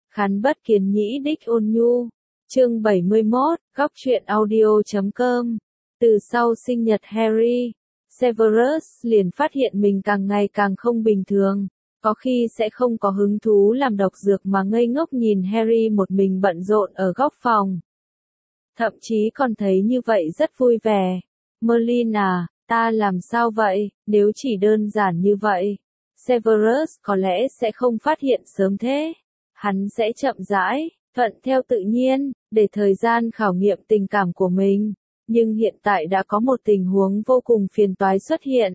Khán bất kiến nhĩ đích ôn nhu. Chương 71, góc truyện audio.com. Từ sau sinh nhật Harry, Severus liền phát hiện mình càng ngày càng không bình thường, có khi sẽ không có hứng thú làm độc dược mà ngây ngốc nhìn Harry một mình bận rộn ở góc phòng. Thậm chí còn thấy như vậy rất vui vẻ. Merlin à, ta làm sao vậy, nếu chỉ đơn giản như vậy, Severus có lẽ sẽ không phát hiện sớm thế. Hắn sẽ chậm rãi, thuận theo tự nhiên, để thời gian khảo nghiệm tình cảm của mình. Nhưng hiện tại đã có một tình huống vô cùng phiền toái xuất hiện.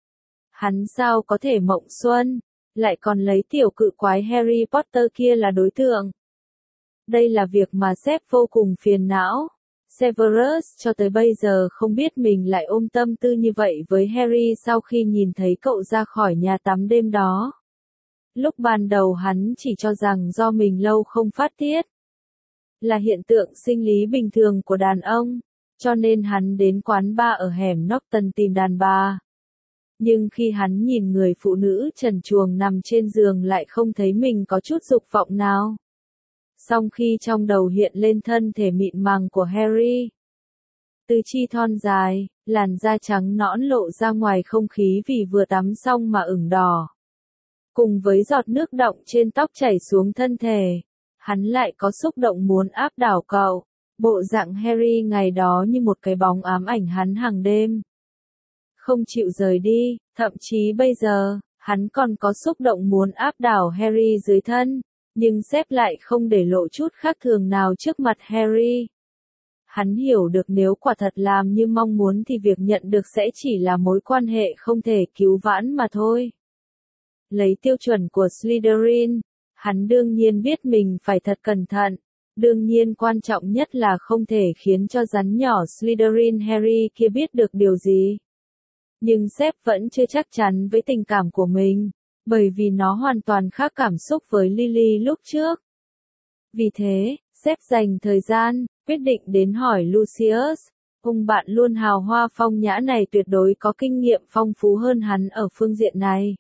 Hắn sao có thể mộng xuân, lại còn lấy tiểu cự quái Harry Potter kia là đối tượng. Đây là việc mà sếp vô cùng phiền não. Severus cho tới bây giờ không biết mình lại ôm tâm tư như vậy với Harry sau khi nhìn thấy cậu ra khỏi nhà tắm đêm đó. Lúc ban đầu hắn chỉ cho rằng do mình lâu không phát tiết, là hiện tượng sinh lý bình thường của đàn ông, cho nên hắn đến quán bar ở hẻm Norton tìm đàn bà. Nhưng khi hắn nhìn người phụ nữ trần truồng nằm trên giường lại không thấy mình có chút dục vọng nào. Song khi trong đầu hiện lên thân thể mịn màng của Harry, tứ chi thon dài, làn da trắng nõn lộ ra ngoài không khí vì vừa tắm xong mà ửng đỏ. Cùng với giọt nước đọng trên tóc chảy xuống thân thể, hắn lại có xúc động muốn áp đảo cậu. Bộ dạng Harry ngày đó như một cái bóng ám ảnh hắn hàng đêm. Không chịu rời đi, thậm chí bây giờ, hắn còn có xúc động muốn áp đảo Harry dưới thân, nhưng sếp lại không để lộ chút khác thường nào trước mặt Harry. Hắn hiểu được nếu quả thật làm như mong muốn thì việc nhận được sẽ chỉ là mối quan hệ không thể cứu vãn mà thôi. Lấy tiêu chuẩn của Slytherin, hắn đương nhiên biết mình phải thật cẩn thận. Đương nhiên quan trọng nhất là không thể khiến cho rắn nhỏ Slytherin Harry kia biết được điều gì. Nhưng sếp vẫn chưa chắc chắn với tình cảm của mình, bởi vì nó hoàn toàn khác cảm xúc với Lily lúc trước. Vì thế, sếp dành thời gian, quyết định đến hỏi Lucius. Ông bạn luôn hào hoa phong nhã này tuyệt đối có kinh nghiệm phong phú hơn hắn ở phương diện này.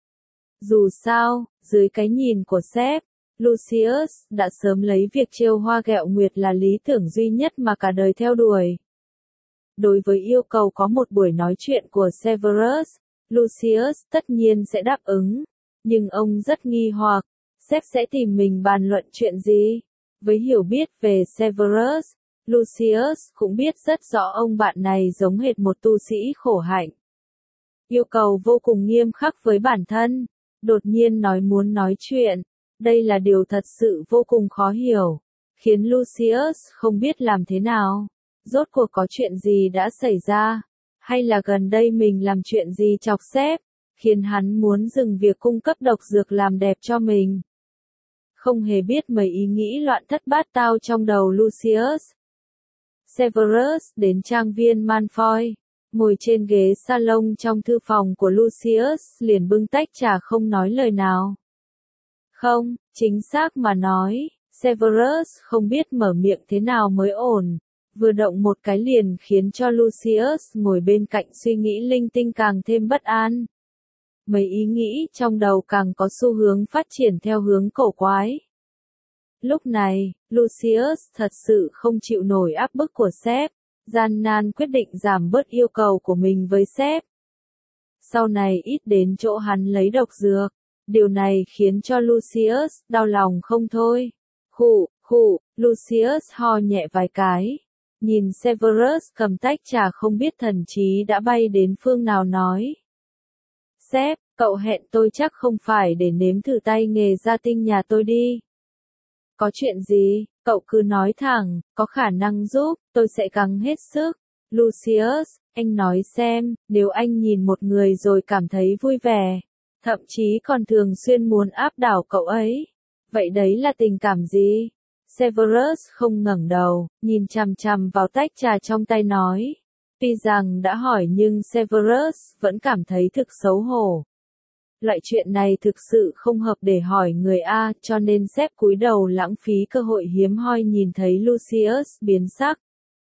Dù sao, dưới cái nhìn của sếp, Lucius đã sớm lấy việc trêu hoa ghẹo nguyệt là lý tưởng duy nhất mà cả đời theo đuổi. Đối với yêu cầu có một buổi nói chuyện của Severus, Lucius tất nhiên sẽ đáp ứng. Nhưng ông rất nghi hoặc, sếp sẽ tìm mình bàn luận chuyện gì? Với hiểu biết về Severus, Lucius cũng biết rất rõ ông bạn này giống hệt một tu sĩ khổ hạnh. Yêu cầu vô cùng nghiêm khắc với bản thân, đột nhiên nói muốn nói chuyện. Đây là điều thật sự vô cùng khó hiểu, khiến Lucius không biết làm thế nào. Rốt cuộc có chuyện gì đã xảy ra? Hay là gần đây mình làm chuyện gì chọc sếp, khiến hắn muốn dừng việc cung cấp độc dược làm đẹp cho mình? Không hề biết mấy ý nghĩ loạn thất bát tao trong đầu Lucius. Severus đến trang viên Malfoy, ngồi trên ghế salon trong thư phòng của Lucius liền bưng tách trà không nói lời nào. Không, chính xác mà nói, Severus không biết mở miệng thế nào mới ổn. Vừa động một cái liền khiến cho Lucius ngồi bên cạnh suy nghĩ linh tinh càng thêm bất an. Mấy ý nghĩ trong đầu càng có xu hướng phát triển theo hướng cổ quái. Lúc này, Lucius thật sự không chịu nổi áp bức của sếp, gian nan quyết định giảm bớt yêu cầu của mình với sếp. Sau này ít đến chỗ hắn lấy độc dược. Điều này khiến cho Lucius đau lòng không thôi. Khụ, Lucius ho nhẹ vài cái. Nhìn Severus cầm tách trà không biết thần trí đã bay đến phương nào nói. Sếp, cậu hẹn tôi chắc không phải để nếm thử tay nghề gia tinh nhà tôi đi. Có chuyện gì, cậu cứ nói thẳng, có khả năng giúp, tôi sẽ gắng hết sức. Lucius, anh nói xem, nếu anh nhìn một người rồi cảm thấy vui vẻ, thậm chí còn thường xuyên muốn áp đảo cậu ấy, vậy đấy là tình cảm gì? Severus không ngẩng đầu, nhìn chằm chằm vào tách trà trong tay nói. Tuy rằng đã hỏi nhưng Severus vẫn cảm thấy thực xấu hổ. Loại chuyện này thực sự không hợp để hỏi người A, cho nên sếp cúi đầu lãng phí cơ hội hiếm hoi nhìn thấy Lucius biến sắc.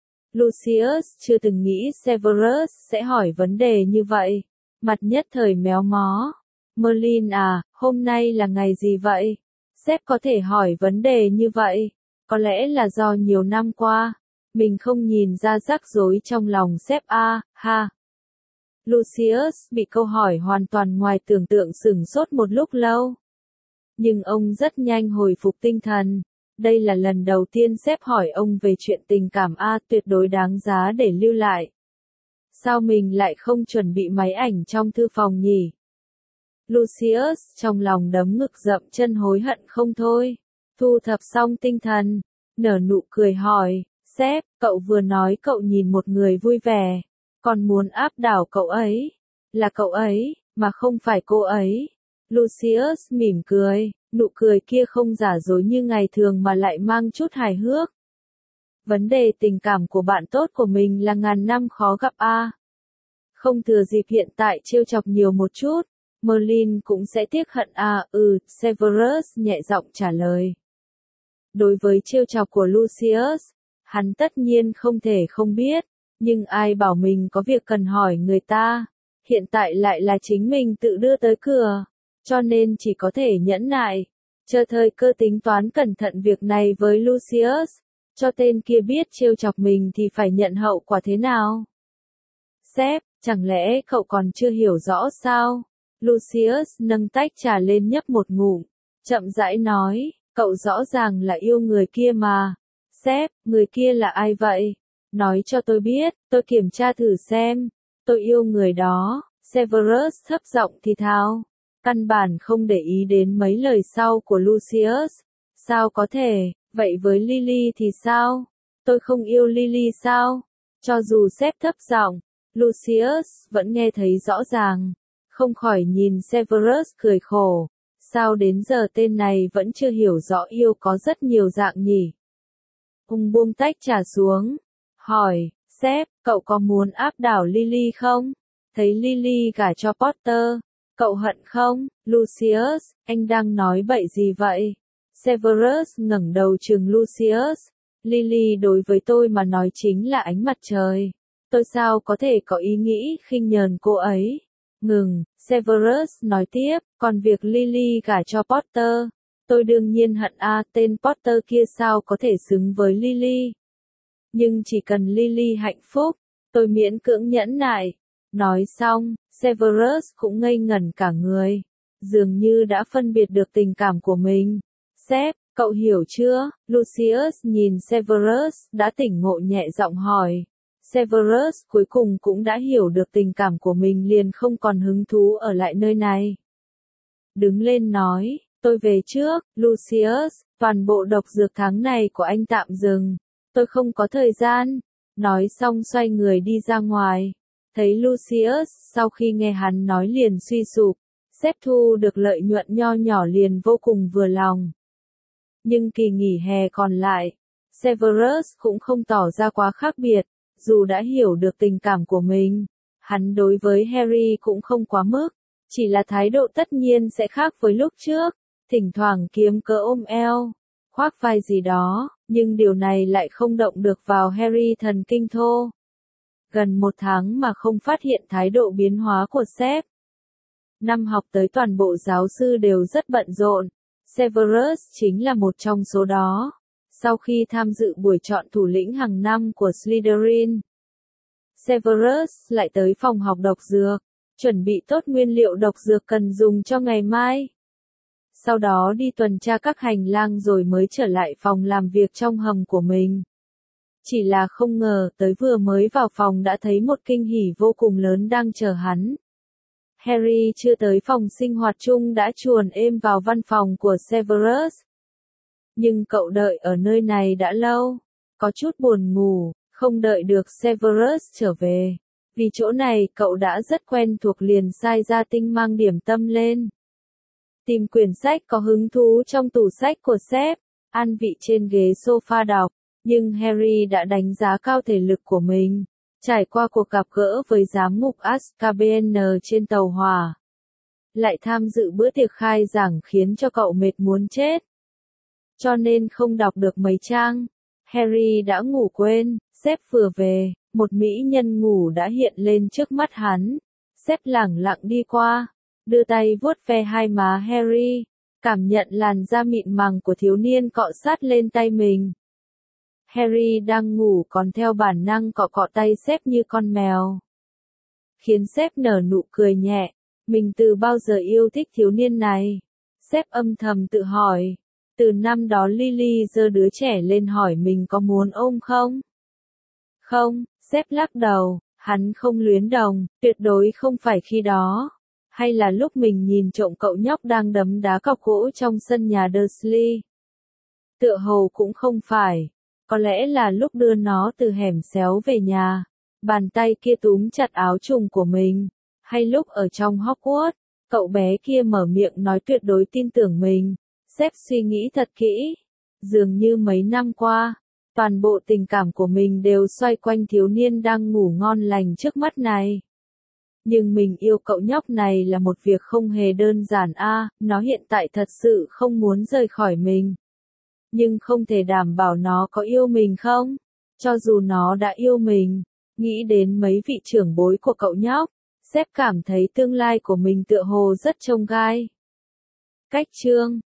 Lucius chưa từng nghĩ Severus sẽ hỏi vấn đề như vậy. Mặt nhất thời méo mó. Merlin à, hôm nay là ngày gì vậy? Sếp có thể hỏi vấn đề như vậy, có lẽ là do nhiều năm qua, mình không nhìn ra rắc rối trong lòng sếp ha. Lucius bị câu hỏi hoàn toàn ngoài tưởng tượng sửng sốt một lúc lâu. Nhưng ông rất nhanh hồi phục tinh thần. Đây là lần đầu tiên sếp hỏi ông về chuyện tình cảm tuyệt đối đáng giá để lưu lại. Sao mình lại không chuẩn bị máy ảnh trong thư phòng nhỉ? Lucius trong lòng đấm ngực dậm chân hối hận không thôi. Thu thập xong tinh thần, nở nụ cười hỏi, sếp, cậu vừa nói cậu nhìn một người vui vẻ, còn muốn áp đảo cậu ấy. Là cậu ấy, mà không phải cô ấy. Lucius mỉm cười, nụ cười kia không giả dối như ngày thường mà lại mang chút hài hước. Vấn đề tình cảm của bạn tốt của mình là ngàn năm khó gặp Không thừa dịp hiện tại trêu chọc nhiều một chút, Merlin cũng sẽ tiếc hận Severus nhẹ giọng trả lời. Đối với trêu chọc của Lucius, hắn tất nhiên không thể không biết, nhưng ai bảo mình có việc cần hỏi người ta, hiện tại lại là chính mình tự đưa tới cửa, cho nên chỉ có thể nhẫn nại, chờ thời cơ tính toán cẩn thận việc này với Lucius, cho tên kia biết trêu chọc mình thì phải nhận hậu quả thế nào. Sếp, chẳng lẽ cậu còn chưa hiểu rõ sao? Lucius nâng tách trà lên nhấp một ngụm, chậm rãi nói, cậu rõ ràng là yêu người kia mà. Sếp, người kia là ai vậy? Nói cho tôi biết, tôi kiểm tra thử xem. Tôi yêu người đó. Severus thấp giọng thì thào, căn bản không để ý đến mấy lời sau của Lucius. Sao có thể, vậy với Lily thì sao? Tôi không yêu Lily sao? Cho dù sếp thấp giọng, Lucius vẫn nghe thấy rõ ràng. Không khỏi nhìn Severus cười khổ. Sao đến giờ tên này vẫn chưa hiểu rõ yêu có rất nhiều dạng nhỉ? Ông buông tách trà xuống. Hỏi, sếp, cậu có muốn áp đảo Lily không? Thấy Lily gả cho Potter, cậu hận không? Lucius, anh đang nói bậy gì vậy? Severus ngẩng đầu trừng Lucius. Lily đối với tôi mà nói chính là ánh mặt trời. Tôi sao có thể có ý nghĩ khinh nhờn cô ấy? Ngừng, Severus nói tiếp, còn việc Lily gả cho Potter, tôi đương nhiên hận tên Potter kia sao có thể xứng với Lily. Nhưng chỉ cần Lily hạnh phúc, tôi miễn cưỡng nhẫn nại. Nói xong, Severus cũng ngây ngẩn cả người, dường như đã phân biệt được tình cảm của mình. Sếp, cậu hiểu chưa? Lucius nhìn Severus đã tỉnh ngộ nhẹ giọng hỏi. Severus cuối cùng cũng đã hiểu được tình cảm của mình liền không còn hứng thú ở lại nơi này. Đứng lên nói, tôi về trước, Lucius, toàn bộ độc dược tháng này của anh tạm dừng. Tôi không có thời gian. Nói xong xoay người đi ra ngoài. Thấy Lucius, sau khi nghe hắn nói liền suy sụp. Sếp thu được lợi nhuận nho nhỏ liền vô cùng vừa lòng. Nhưng kỳ nghỉ hè còn lại, Severus cũng không tỏ ra quá khác biệt. Dù đã hiểu được tình cảm của mình, hắn đối với Harry cũng không quá mức, chỉ là thái độ tất nhiên sẽ khác với lúc trước, thỉnh thoảng kiếm cớ ôm eo, khoác vai gì đó, nhưng điều này lại không động được vào Harry thần kinh thô. Gần một tháng mà không phát hiện thái độ biến hóa của sếp. Năm học tới toàn bộ giáo sư đều rất bận rộn, Severus chính là một trong số đó. Sau khi tham dự buổi chọn thủ lĩnh hàng năm của Slytherin, Severus lại tới phòng học độc dược, chuẩn bị tốt nguyên liệu độc dược cần dùng cho ngày mai. Sau đó đi tuần tra các hành lang rồi mới trở lại phòng làm việc trong hầm của mình. Chỉ là không ngờ tới vừa mới vào phòng đã thấy một kinh hỉ vô cùng lớn đang chờ hắn. Harry chưa tới phòng sinh hoạt chung đã chuồn êm vào văn phòng của Severus. Nhưng cậu đợi ở nơi này đã lâu, có chút buồn ngủ, không đợi được Severus trở về. Vì chỗ này cậu đã rất quen thuộc liền sai ra tinh mang điểm tâm lên. Tìm quyển sách có hứng thú trong tủ sách của sếp, an vị trên ghế sofa đọc, nhưng Harry đã đánh giá cao thể lực của mình. Trải qua cuộc gặp gỡ với giám ngục Azkaban trên tàu hỏa, lại tham dự bữa tiệc khai giảng khiến cho cậu mệt muốn chết. Cho nên không đọc được mấy trang, Harry đã ngủ quên, sếp vừa về, một mỹ nhân ngủ đã hiện lên trước mắt hắn. Sếp lẳng lặng đi qua, đưa tay vuốt ve hai má Harry, cảm nhận làn da mịn màng của thiếu niên cọ sát lên tay mình. Harry đang ngủ còn theo bản năng cọ cọ tay sếp như con mèo. Khiến sếp nở nụ cười nhẹ. Mình từ bao giờ yêu thích thiếu niên này? Sếp âm thầm tự hỏi. Từ năm đó Lily giơ đứa trẻ lên hỏi mình có muốn ôm không? Không, sếp lắc đầu, hắn không luyến đồng, tuyệt đối không phải khi đó. Hay là lúc mình nhìn trộm cậu nhóc đang đấm đá cọc gỗ trong sân nhà Dursley? Tựa hồ cũng không phải. Có lẽ là lúc đưa nó từ hẻm xéo về nhà. Bàn tay kia túm chặt áo trùng của mình. Hay lúc ở trong Hogwarts, cậu bé kia mở miệng nói tuyệt đối tin tưởng mình. Sếp suy nghĩ thật kỹ. Dường như mấy năm qua, toàn bộ tình cảm của mình đều xoay quanh thiếu niên đang ngủ ngon lành trước mắt này. Nhưng mình yêu cậu nhóc này là một việc không hề đơn giản nó hiện tại thật sự không muốn rời khỏi mình. Nhưng không thể đảm bảo nó có yêu mình không? Cho dù nó đã yêu mình, nghĩ đến mấy vị trưởng bối của cậu nhóc, sếp cảm thấy tương lai của mình tựa hồ rất chông gai. Cách chương